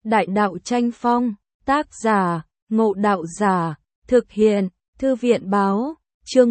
Đại đạo tranh phong, tác giả, Ngộ Đạo Giả, thực hiện, Thư viện báo, chương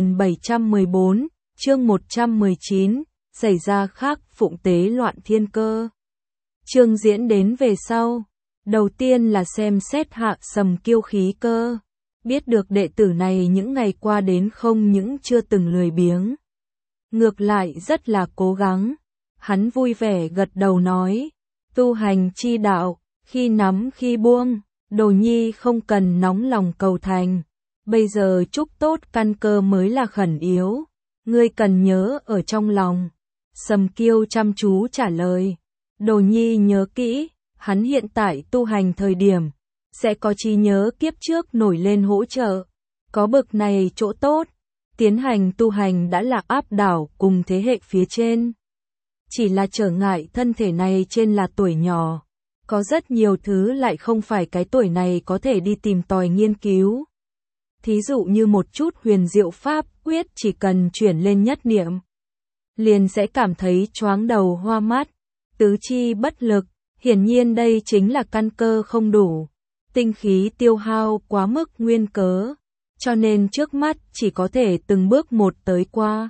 1714, chương 119, xảy ra khác phụng tế loạn thiên cơ. Chương diễn đến về sau, đầu tiên là xem xét Hạ Sầm Kiêu khí cơ, biết được đệ tử này những ngày qua đến không những chưa từng lười biếng, ngược lại rất là cố gắng. Hắn vui vẻ gật đầu nói, tu hành chi đạo, khi nắm khi buông, Đồ Nhi không cần nóng lòng cầu thành, bây giờ chúc tốt căn cơ mới là khẩn yếu, ngươi cần nhớ ở trong lòng. Sầm Kiêu chăm chú trả lời, Đồ Nhi nhớ kỹ, hắn hiện tại tu hành thời điểm, sẽ có trí nhớ kiếp trước nổi lên hỗ trợ, có bực này chỗ tốt, tiến hành tu hành đã là áp đảo cùng thế hệ phía trên. Chỉ là trở ngại thân thể này trên là tuổi nhỏ, có rất nhiều thứ lại không phải cái tuổi này có thể đi tìm tòi nghiên cứu. Thí dụ như một chút huyền diệu pháp quyết chỉ cần chuyển lên nhất niệm, liền sẽ cảm thấy choáng đầu hoa mắt, tứ chi bất lực, hiển nhiên đây chính là căn cơ không đủ, tinh khí tiêu hao quá mức nguyên cớ, cho nên trước mắt chỉ có thể từng bước một tới qua.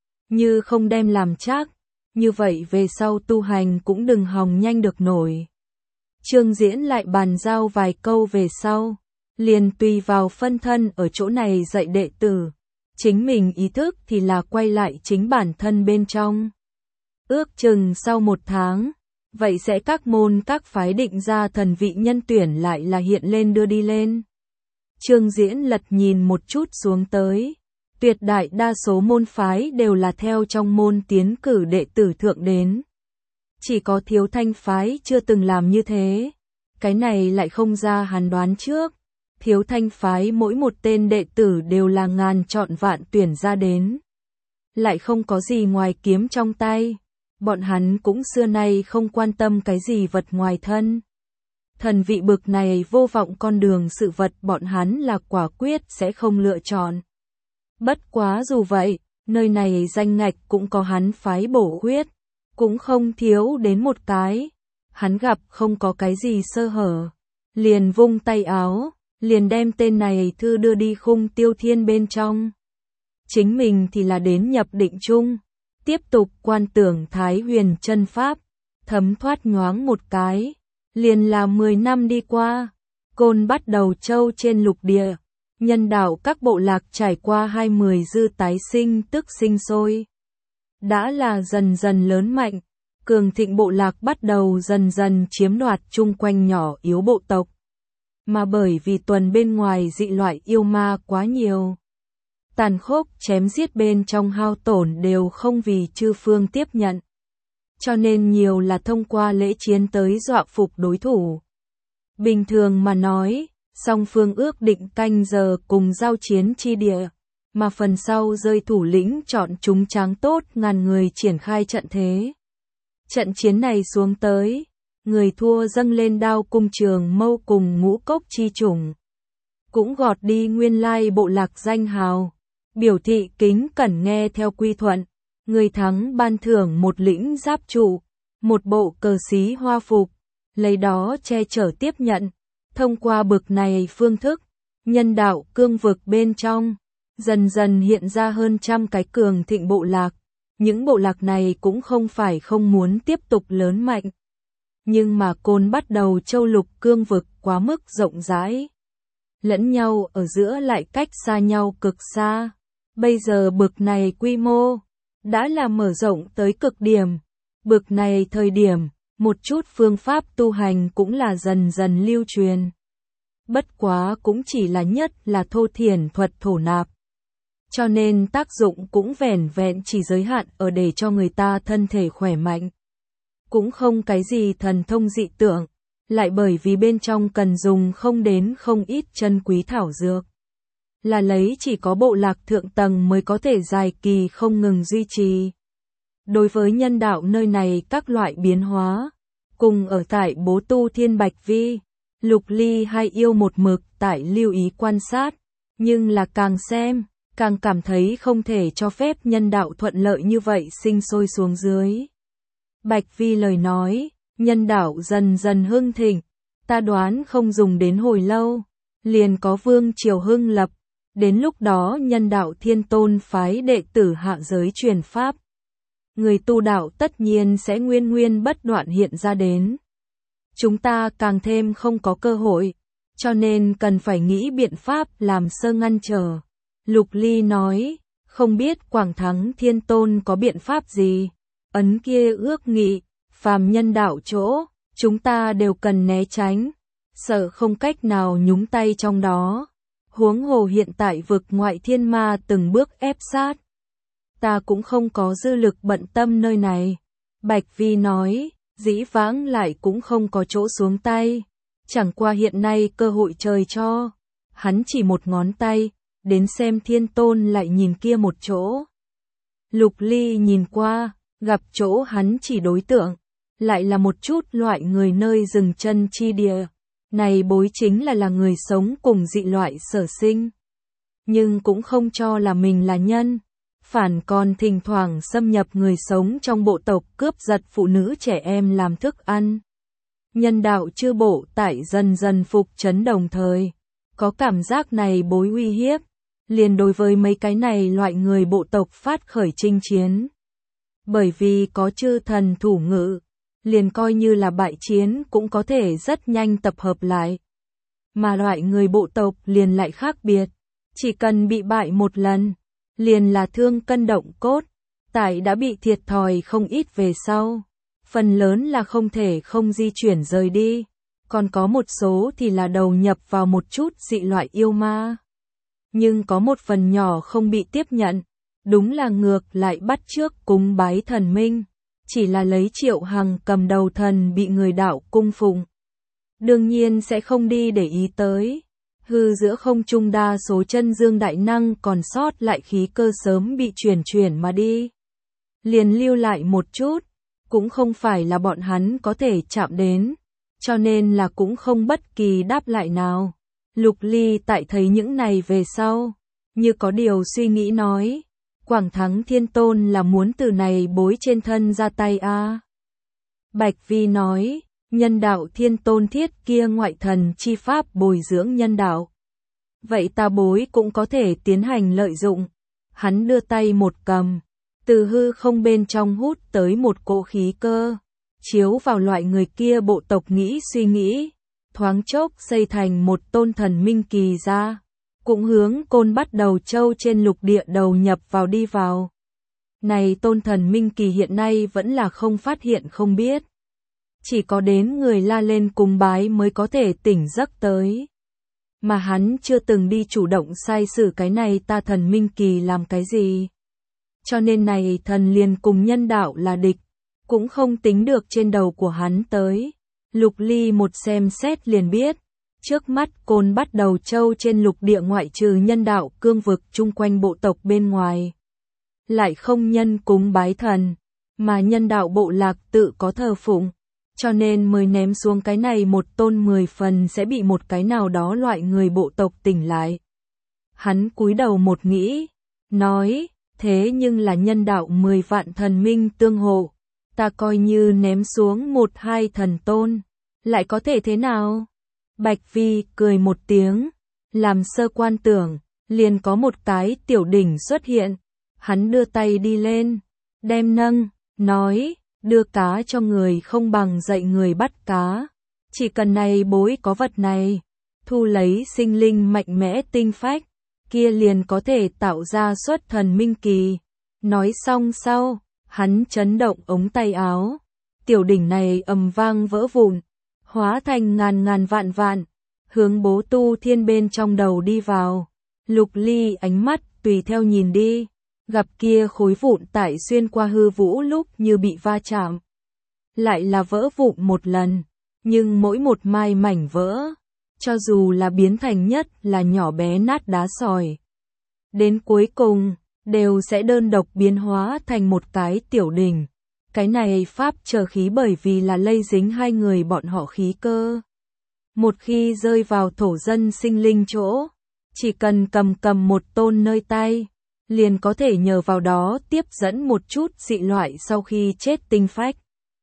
Như không đem làm chắc, như vậy về sau tu hành cũng đừng hòng nhanh được nổi. Trương Diễn lại bàn giao vài câu về sau, liền tùy vào phân thân ở chỗ này dạy đệ tử, chính mình ý thức thì là quay lại chính bản thân bên trong. Ước chừng sau 1 tháng, vậy sẽ các môn các phái định ra thần vị nhân tuyển lại là hiện lên đưa đi lên. Trương Diễn lật nhìn một chút xuống tới, tuyệt đại đa số môn phái đều là theo trong môn tiến cử đệ tử thượng đến. Chỉ có Thiếu Thanh phái chưa từng làm như thế, cái này lại không ra hắn đoán trước. Thiếu Thanh phái mỗi một tên đệ tử đều là ngàn chọn vạn tuyển ra đến, lại không có gì ngoài kiếm trong tay, bọn hắn cũng xưa nay không quan tâm cái gì vật ngoài thân. Thần vị bực này vô vọng con đường sự vật bọn hắn là quả quyết sẽ không lựa chọn. Bất quá dù vậy, nơi này danh ngạch cũng có hắn phái bổ khuyết, cũng không thiếu đến một cái. Hắn gặp không có cái gì sơ hở, liền vung tay áo, liền đem tên này thư đưa đi Khung Tiêu Thiên bên trong. Chính mình thì là đến nhập định chung, tiếp tục quan tưởng Thái Huyền chân pháp, thấm thoát nhoáng một cái, liền là 10 năm đi qua, Côn Bắt Đầu Châu trên lục địa, nhân đạo các bộ lạc trải qua 20 dư tái sinh tức sinh sôi, đã là dần dần lớn mạnh, cường thịnh bộ lạc bắt đầu dần dần chiếm đoạt chung quanh nhỏ yếu bộ tộc. Mà bởi vì tuần bên ngoài dị loại yêu ma quá nhiều, tàn khốc chém giết bên trong hao tổn đều không vì chư phương tiếp nhận, cho nên nhiều là thông qua lễ chiến tới dọa phục đối thủ. Bình thường mà nói, song phương ước định canh giờ cùng giao chiến chi địa, mà phần sau rơi thủ lĩnh chọn chúng tráng tốt ngàn người triển khai trận thế. Trận chiến này xuống tới, người thua dâng lên đao cung trường mâu cùng ngũ cốc chi chủng, cũng gọt đi nguyên lai bộ lạc danh hào, biểu thị kính cẩn nghe theo quy thuận, người thắng ban thưởng một lĩnh giáp trụ, một bộ cờ xí hoa phục, lấy đó che chở tiếp nhận. Thông qua bực này phương thức, nhân đạo cương vực bên trong, dần dần hiện ra hơn trăm cái cường thịnh bộ lạc. Những bộ lạc này cũng không phải không muốn tiếp tục lớn mạnh, nhưng mà Côn Bắt Đầu Châu lục cương vực quá mức rộng rãi, lẫn nhau ở giữa lại cách xa nhau cực xa. Bây giờ bực này quy mô đã là mở rộng tới cực điểm, bực này thời điểm, một chút phương pháp tu hành cũng là dần dần lưu truyền. Bất quá cũng chỉ là nhất là thô thiển thuật thổ nạp, cho nên tác dụng cũng vẻn vẹn chỉ giới hạn ở để cho người ta thân thể khỏe mạnh. Cũng không cái gì thần thông dị tượng, lại bởi vì bên trong cần dùng không đến không ít chân quý thảo dược. Là lấy chỉ có bộ lạc thượng tầng mới có thể dài kỳ không ngừng duy trì. Đối với nhân đạo nơi này các loại biến hóa, cùng ở tại Bố Tu Thiên Bạch Vi, Lục Ly hai yêu một mực tại lưu ý quan sát, nhưng là càng xem, càng cảm thấy không thể cho phép nhân đạo thuận lợi như vậy sinh sôi xuống dưới. Bạch Vi lời nói, nhân đạo dần dần hưng thịnh, Ta đoán không dùng đến hồi lâu, liền có vương triều hưng lập, đến lúc đó nhân đạo Thiên Tôn phái đệ tử hạ giới truyền pháp. Người tu đạo tất nhiên sẽ nguyên nguyên bất đoạn hiện ra đến. Chúng ta càng thêm không có cơ hội, cho nên cần phải nghĩ biện pháp làm sơ ngăn trở. Lục Ly nói, không biết Quảng Thắng Thiên Tôn có biện pháp gì. Ấn kia ước nghị, phàm nhân đạo chỗ, chúng ta đều cần né tránh, sợ không cách nào nhúng tay trong đó. Huống hồ hiện tại vực ngoại thiên ma từng bước ép sát. Ta cũng không có dư lực bận tâm nơi này. Bạch Vi nói, dĩ vãng lại cũng không có chỗ xuống tay. Chẳng qua hiện nay cơ hội trời cho. Hắn chỉ một ngón tay, đến xem Thiên Tôn lại nhìn kia một chỗ. Lục Ly nhìn qua, gặp chỗ hắn chỉ đối tượng, lại là một chút loại người nơi dừng chân chi địa. Này bối chính là người sống cùng dị loại sở sinh. Nhưng cũng không cho là mình là nhân. Phản còn thỉnh thoảng xâm nhập người sống trong bộ tộc cướp giật phụ nữ trẻ em làm thức ăn. Nhân đạo chư bộ tại dần dần phục chấn đồng thời. Có cảm giác này bối uy hiếp. Liền đối với mấy cái này loại người bộ tộc phát khởi chinh chiến. Bởi vì có chư thần thủ ngự, liền coi như là bại chiến cũng có thể rất nhanh tập hợp lại. Mà loại người bộ tộc liền lại khác biệt, chỉ cần bị bại một lần, liền là thương cân động cốt, tại đã bị thiệt thòi không ít về sau. Phần lớn là không thể không di chuyển rời đi, còn có một số thì là đầu nhập vào một chút dị loại yêu ma. Nhưng có một phần nhỏ không bị tiếp nhận, đúng là ngược lại bắt chước cúng bái thần minh. Chỉ là lấy Triệu Hằng cầm đầu thần bị người đạo cung phụng. Đương nhiên sẽ không đi để ý tới. Hư giữa không trung đa số chân dương đại năng còn sót lại khí cơ sớm bị chuyển mà đi. Liền lưu lại một chút, cũng không phải là bọn hắn có thể chạm đến, cho nên là cũng không bất kỳ đáp lại nào. Lục Ly tại thấy những này về sau, như có điều suy nghĩ nói. Quảng Thắng Thiên Tôn là muốn từ này bối trên thân ra tay a. Bạch Vi nói, nhân đạo Thiên Tôn thiết kia ngoại thần chi pháp bồi dưỡng nhân đạo. Vậy ta bối cũng có thể tiến hành lợi dụng. Hắn đưa tay một cầm, từ hư không bên trong hút tới một cỗ khí cơ, chiếu vào loại người kia bộ tộc nghĩ suy nghĩ, thoáng chốc xây thành một tôn thần minh kỳ ra. Cũng hướng Côn Bắt Đầu Châu trên lục địa đầu nhập vào đi vào. Này tôn thần minh kỳ hiện nay vẫn là không phát hiện không biết. Chỉ có đến người la lên cùng bái mới có thể tỉnh giấc tới. Mà hắn chưa từng đi chủ động sai sử cái này ta thần minh kỳ làm cái gì. Cho nên này thần liền cùng nhân đạo là địch, cũng không tính được trên đầu của hắn tới. Lục Ly một xem xét liền biết. Trước mắt Côn Bắt Đầu Châu trên lục địa ngoại trừ nhân đạo cương vực chung quanh bộ tộc bên ngoài. Lại không nhân cúng bái thần, mà nhân đạo bộ lạc tự có thờ phụng, cho nên mới ném xuống cái này một tôn 10 phần sẽ bị một cái nào đó loại người bộ tộc tỉnh lại. Hắn cúi đầu một nghĩ, nói, thế nhưng là nhân đạo 10 vạn thần minh tương hộ, ta coi như ném xuống 1-2 thần tôn, lại có thể thế nào? Bạch Vi cười một tiếng, làm sơ quan tưởng, liền có một cái tiểu đỉnh xuất hiện. Hắn đưa tay đi lên, đem nâng, nói, đưa cá cho người không bằng dạy người bắt cá. Chỉ cần này bối có vật này, thu lấy sinh linh mạnh mẽ tinh phách, kia liền có thể tạo ra xuất thần minh kỳ. Nói xong sau, hắn chấn động ống tay áo. Tiểu đỉnh này ầm vang vỡ vụn, hóa thành ngàn vạn, hướng Bố Tu Thiên bên trong đầu đi vào. Lục Ly ánh mắt tùy theo nhìn đi, gặp kia khối vụn tại xuyên qua hư vũ lúc như bị va chạm. Lại là vỡ vụn một lần, nhưng mỗi một mai mảnh vỡ, cho dù là biến thành nhất là nhỏ bé nát đá sỏi. Đến cuối cùng, đều sẽ đơn độc biến hóa thành một cái tiểu đỉnh. Cái này pháp trở khí bởi vì là lây dính hai người bọn họ khí cơ. Một khi rơi vào thổ dân sinh linh chỗ, chỉ cần cầm một tôn nơi tay, liền có thể nhờ vào đó tiếp dẫn một chút dị loại sau khi chết tinh phách.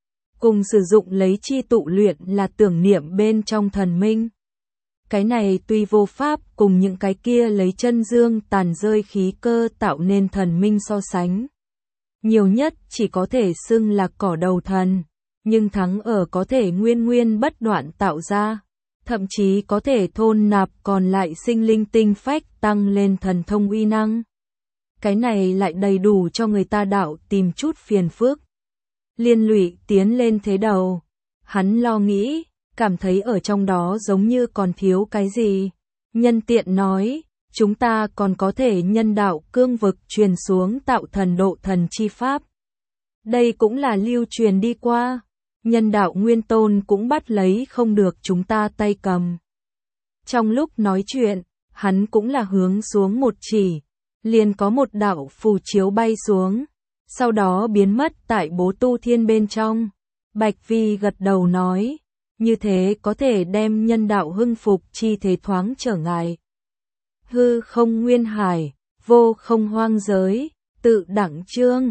cùng sử dụng lấy chi tụ luyện là tưởng niệm bên trong thần minh. Cái này tuy vô pháp cùng những cái kia lấy chân dương tàn rơi khí cơ tạo nên thần minh so sánh. Nhiều nhất chỉ có thể xưng là cỏ đầu thần, nhưng thắng ở có thể nguyên nguyên bất đoạn tạo ra, thậm chí có thể thôn nạp còn lại sinh linh tinh phách tăng lên thần thông uy năng. Cái này lại đầy đủ cho người ta đạo tìm chút phiền phức. Liên lụy tiến lên thế đầu, hắn lo nghĩ, cảm thấy ở trong đó giống như còn thiếu cái gì. Nhân tiện nói, chúng ta còn có thể nhân đạo cương vực truyền xuống tạo thần độ thần chi pháp. Đây cũng là lưu truyền đi qua, nhân đạo nguyên tôn cũng bắt lấy không được chúng ta tay cầm. Trong lúc nói chuyện, hắn cũng là hướng xuống một chỉ, liền có một đạo phù chiếu bay xuống, sau đó biến mất tại bố tu thiên bên trong. Bạch Vi gật đầu nói, như thế có thể đem nhân đạo hưng phục chi thế thoáng trở ngại. Hư không nguyên hải, vô không hoang giới, tự đẳng trương,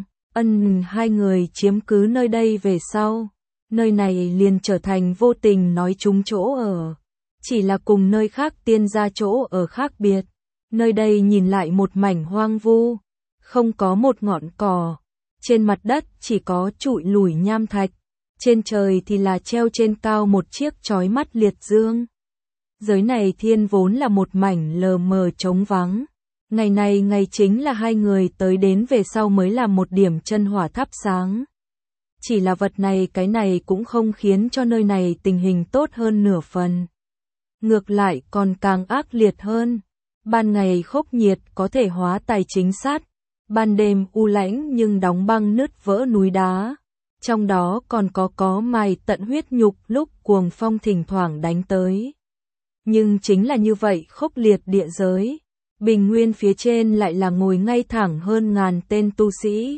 hai người chiếm cứ nơi đây về sau. Nơi này liền trở thành vô tình nói chúng chỗ ở. Chỉ là cùng nơi khác tiên ra chỗ ở khác biệt. Nơi đây nhìn lại một mảnh hoang vu, không có một ngọn cỏ. Trên mặt đất chỉ có trụi lủi nham thạch. Trên trời thì là treo trên cao một chiếc chói mắt liệt dương. Giới này thiên vốn là một mảnh lờ mờ trống vắng. Ngày này ngày chính là hai người tới đến về sau mới là một điểm chân hỏa thắp sáng. Chỉ là vật này cái này cũng không khiến cho nơi này tình hình tốt hơn nửa phần. Ngược lại còn càng ác liệt hơn. Ban ngày khốc nhiệt có thể hóa tài chính sát. Ban đêm u lãnh nhưng đóng băng nứt vỡ núi đá. Trong đó còn có mài tận huyết nhục lúc cuồng phong thỉnh thoảng đánh tới. Nhưng chính là như vậy khốc liệt địa giới. Bình nguyên phía trên lại là ngồi ngay thẳng hơn ngàn tên tu sĩ.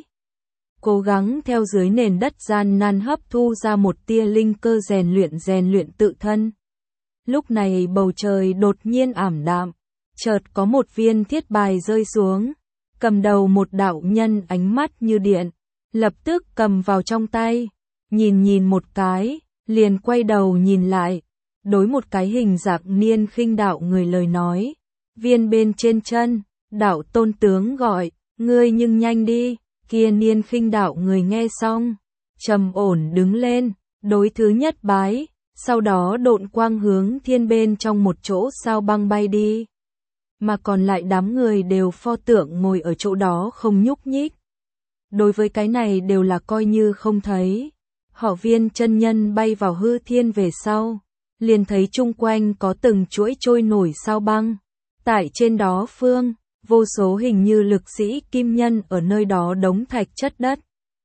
Cố gắng theo dưới nền đất gian nan hấp thu ra một tia linh cơ rèn luyện tự thân. Lúc này bầu trời đột nhiên ảm đạm, chợt có một viên thiết bài rơi xuống, cầm đầu một đạo nhân ánh mắt như điện, lập tức cầm vào trong tay, nhìn một cái, liền quay đầu nhìn lại, đối một cái hình dạng niên khinh đạo người lời nói, viên bên trên chân, đạo tôn tướng gọi, ngươi nhưng nhanh đi. Kia niên khinh đạo người nghe xong, trầm ổn đứng lên, đối thứ nhất bái, sau đó độn quang hướng thiên bên trong một chỗ sao băng bay đi. Mà còn lại đám người đều pho tượng ngồi ở chỗ đó không nhúc nhích. Đối với cái này đều là coi như không thấy. Họ Viên chân nhân bay vào hư thiên về sau, liền thấy chung quanh có từng chuỗi trôi nổi sao băng. Tại trên đó phương, vô số hình như lực sĩ kim nhân ở nơi đó đống thạch chất đất.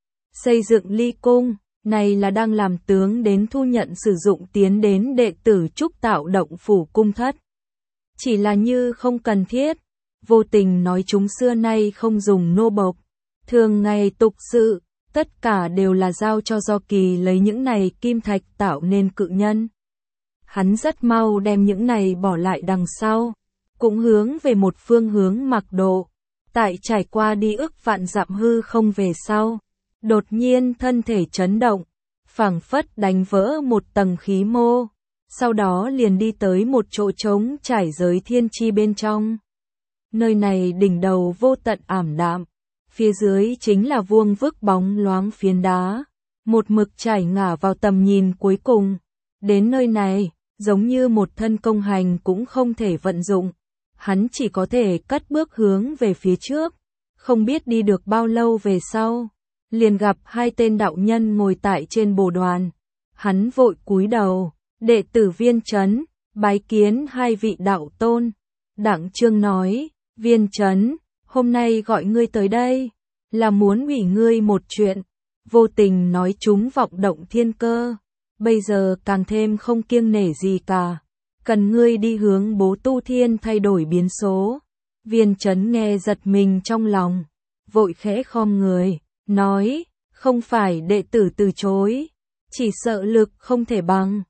Xây dựng ly cung, này là đang làm tướng đến thu nhận sử dụng tiến đến đệ tử trúc tạo động phủ cung thất. Chỉ là như không cần thiết, vô tình nói chúng xưa nay không dùng nô bộc. Thường ngày tục sự, tất cả đều là giao cho Do Kỳ lấy những này kim thạch tạo nên cự nhân. Hắn rất mau đem những này bỏ lại đằng sau. Cũng hướng về một phương hướng mặc độ, tại trải qua đi ức vạn dặm hư không về sau, đột nhiên thân thể chấn động, phảng phất đánh vỡ một tầng khí mô, sau đó liền đi tới một chỗ trống trải giới thiên chi bên trong. Nơi này đỉnh đầu vô tận ảm đạm, phía dưới chính là vuông vức bóng loáng phiến đá, một mực trải ngả vào tầm nhìn cuối cùng. Đến nơi này, giống như một thân công hành cũng không thể vận dụng. Hắn chỉ có thể cất bước hướng về phía trước, không biết đi được bao lâu về sau, liền gặp hai tên đạo nhân ngồi tại trên bồ đoàn. Hắn vội cúi đầu, đệ tử Viên Chấn, bái kiến hai vị đạo tôn. Đặng Trương nói, Viên Chấn, hôm nay gọi ngươi tới đây, là muốn ủy ngươi một chuyện, vô tình nói chúng vọng động thiên cơ, bây giờ càng thêm không kiêng nể gì cả. Cần ngươi đi hướng bố tu thiên thay đổi biến số. Viên Chấn nghe giật mình trong lòng, vội khẽ khom người, nói, không phải đệ tử từ chối, chỉ sợ lực không thể bằng.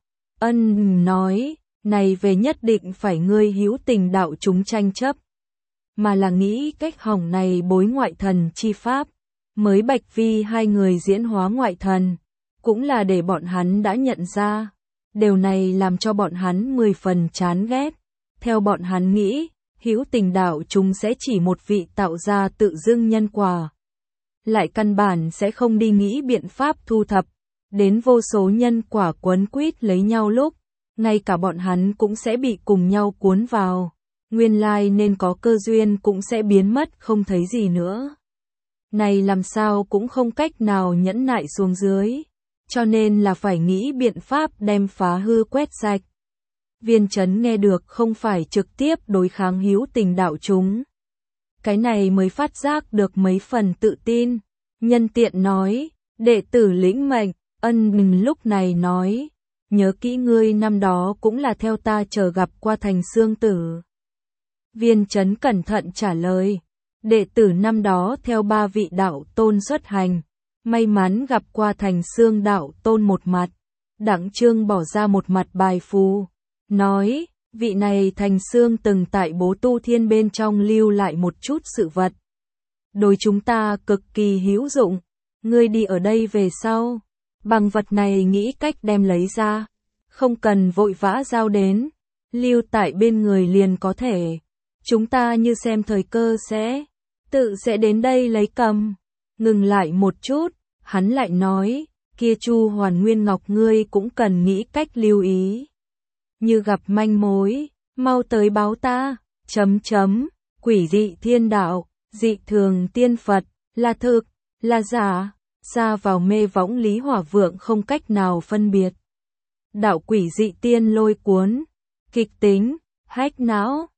Nói, này về nhất định phải ngươi hữu tình đạo chúng tranh chấp, mà là nghĩ cách hỏng này bối ngoại thần chi pháp, mới Bạch Vi hai người diễn hóa ngoại thần, cũng là để bọn hắn đã nhận ra. Điều này làm cho bọn hắn 10 phần chán ghét. Theo bọn hắn nghĩ, hữu tình đạo chúng sẽ chỉ một vị tạo ra tự dưng nhân quả. Lại căn bản sẽ không đi nghĩ biện pháp thu thập. Đến vô số nhân quả quấn quýt lấy nhau lúc, ngay cả bọn hắn cũng sẽ bị cùng nhau cuốn vào. Nguyên lai nên có cơ duyên cũng sẽ biến mất không thấy gì nữa. Này làm sao cũng không cách nào nhẫn nại xuống dưới. Cho nên là phải nghĩ biện pháp đem phá hư quét sạch. Viên Chấn nghe được không phải trực tiếp đối kháng hữu tình đạo chúng. Cái này mới phát giác được mấy phần tự tin. Nhân tiện nói, đệ tử lĩnh mệnh, Ân Bình lúc này nói, nhớ kỹ ngươi năm đó cũng là theo ta chờ gặp qua Thành Xương Tử. Viên Chấn cẩn thận trả lời, đệ tử năm đó theo 3 vị đạo tôn xuất hành, may mắn gặp qua Thành Xương đạo tôn một mặt. Đặng Trương bỏ ra một mặt bài phù, nói, vị này Thành Xương từng tại Bố Tu Thiên bên trong lưu lại một chút sự vật. Đối chúng ta cực kỳ hữu dụng, ngươi đi ở đây về sau, bằng vật này nghĩ cách đem lấy ra, không cần vội vã giao đến, lưu tại bên người liền có thể. Chúng ta như xem thời cơ sẽ đến đây lấy cầm. Ngừng lại một chút, hắn lại nói, kia Chu Hoàn Nguyên Ngọc ngươi cũng cần nghĩ cách lưu ý. Như gặp manh mối, mau tới báo ta, quỷ dị thiên đạo, dị thường tiên Phật, là thực, là giả, xa vào mê võng Lý Hỏa Vượng không cách nào phân biệt. Đạo quỷ dị tiên lôi cuốn, kịch tính, hách não,